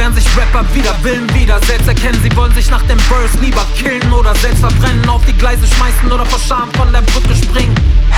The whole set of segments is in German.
wehren sich Rapper wider Willen wieder. Selbst erkennen, sie wollen sich nach dem Verse lieber killen oder selbst verbrennen, auf die Gleise schmeißen oder vor Scham von der Brücke springen.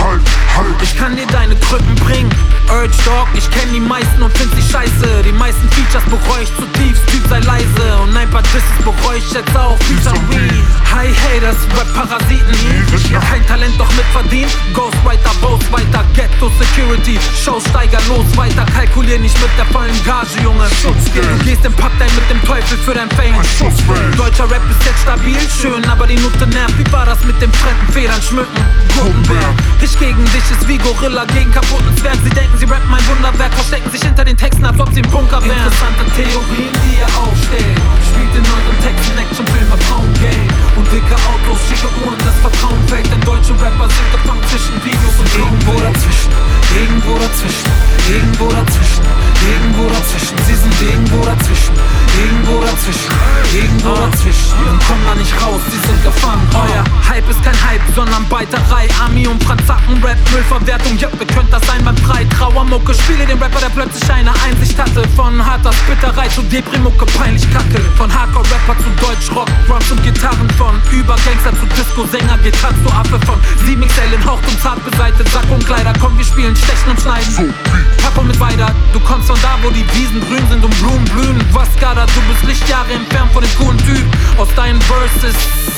Ich kann dir deine Krücken bringen. Urge Dog, ich kenn die meisten und find sie scheiße. Die meisten Features bereue ich zutiefst, Typ sei leise. Und ein paar Disses bereue ich jetzt auch, Feature Weed. Hi Haters, Rap-Parasiten. Kein Talent, doch mitverdient. Ghostwriter, Boss weiter, Ghetto Security. Showsteiger, los weiter, kalkulier nicht mit der vollen Gage, Junge. Du gehst im Pub mit dem Teufel für dein Fame. Deutscher Rap ist jetzt stabil, schön, aber die Note nervt. Wie war das mit den fremden Federn schmücken? Gutenberg. Ich gegen dich ist wie Gorilla gegen kaputten Zwerg. Sie denken, sie rappen ein Wunderwerk, verstecken sich hinter den Texten, als ob sie im Bunker wären. Interessante Theorien, die ihr aufstellt. Spielt in euren Texten Actionfilme, Frauengame und dicke Autos, schicke Uhren, das Vertrauen fällt. Denn deutsche Rapper sind gefangen zwischen Videos und irgendwo dazwischen. Irgendwo dazwischen, irgendwo dazwischen, irgendwo dazwischen. Sie sind irgendwo dazwischen, irgendwo dazwischen, irgendwo dazwischen. Und kommen da nicht raus, sie sind gefangen. Euer Hype ist kein Hype, sondern Beiterei. Ami und Franzacken, Rap, Müllverwertung. Ja, ihr könnt das sein beim 3. Trauermucke, spiele den Rapper, der plötzlich eine Einsicht hatte. Von harter Spitterei zu Deprimucke, peinlich Kacke. Von Hardcore-Rapper zu Deutschrock, Drums und Gitarren. Von Übergangster zu Disco-Sänger, geht tanzt du Affe. Von 7XL in Haucht und zart beseitet, Sack und Kleider. Komm, wir spielen, stechen und schneiden. Pack und mit weiter, du kommst von da, wo die Wiesen grün sind und Blumen blühen. Was Gada, du bist Lichtjahre entfernt von dem coolen Typ aus deinen Verses.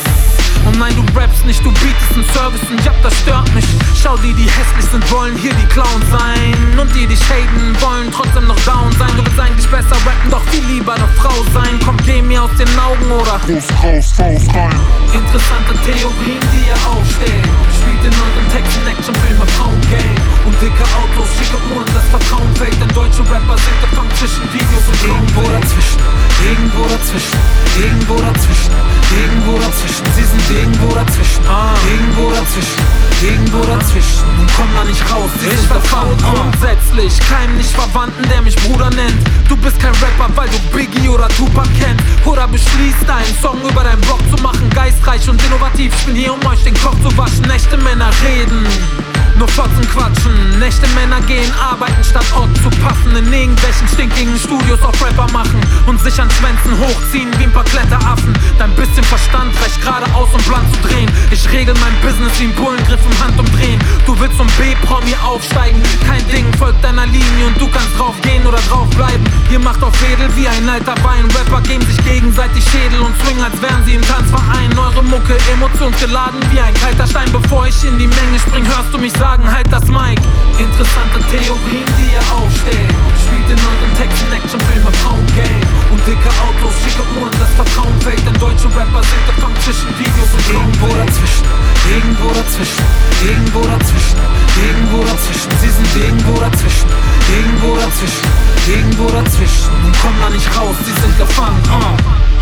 Und nein, du rappst nicht, du bietest einen Service und ja, das stört mich. Schau, die hässlich sind, wollen hier die Clowns sein. Und die haten, wollen trotzdem noch down sein. Du willst eigentlich besser rappen, doch viel lieber eine Frau sein. Komm, geh mir aus den Augen, oder? Faust raus, Faust rein. Interessante Theorien, die ihr aufstellt. Spielt in euren Texten Actionfilme, Frauengame und dicke Autos, schicke Uhren, das Vertrauen fällt. Denn deutsche Rapper sind gefangen zwischen Videos und irgendwo dazwischen. Irgendwo dazwischen, irgendwo dazwischen, irgendwo dazwischen. Sie sind irgendwo dazwischen, irgendwo dazwischen, irgendwo dazwischen. Und komm da nicht raus, sie sind verfahren. Grundsätzlich keinem nicht Verwandten, der mich Bruder nennt. Du bist kein Rapper, weil du Biggie oder Tupac kennst. Oder beschließt einen Song über deinen Blog zu machen. Geistreich und innovativ, ich bin hier, um euch den Kopf zu waschen. Echte Männer reden, nur fotzen, quatschen. Echte Männer gehen arbeiten, statt Ort zu passen. In irgendwelchen stinkigen Studios auf Rapper machen und sich an Schwänzen hochziehen wie ein paar Kletteraffen. Dein bisschen Verstand reicht geradeaus, um Plan zu drehen. Ich regel mein Business wie ein Bullengriff im Handumdrehen. Du willst zum B-Promi aufsteigen, kein Ding, folgt deiner Linie und du kannst drauf gehen oder drauf bleiben. Ihr macht auf Wedel wie ein alter Wein. Rapper geben sich gegenseitig Schädel und swingen, als wären sie im Tanzverein. Eure Mucke emotionsgeladen wie ein kalter Stein. Bevor ich in die Menge spring, hörst du mich sagen, halt das Mic. Interessante Theorien, die ihr aufstellt. Spielt in euren Texten Actionfilme, Frauengame und dicke Autos, schicke Uhren, das Vertrauen fällt. Denn deutsche Rapper sind gefangen zwischen Videos und irgendwo dazwischen. Irgendwo dazwischen, irgendwo dazwischen, irgendwo dazwischen. Sie sind irgendwo dazwischen, irgendwo dazwischen, irgendwo dazwischen. Und kommen da nicht raus, sie sind gefangen.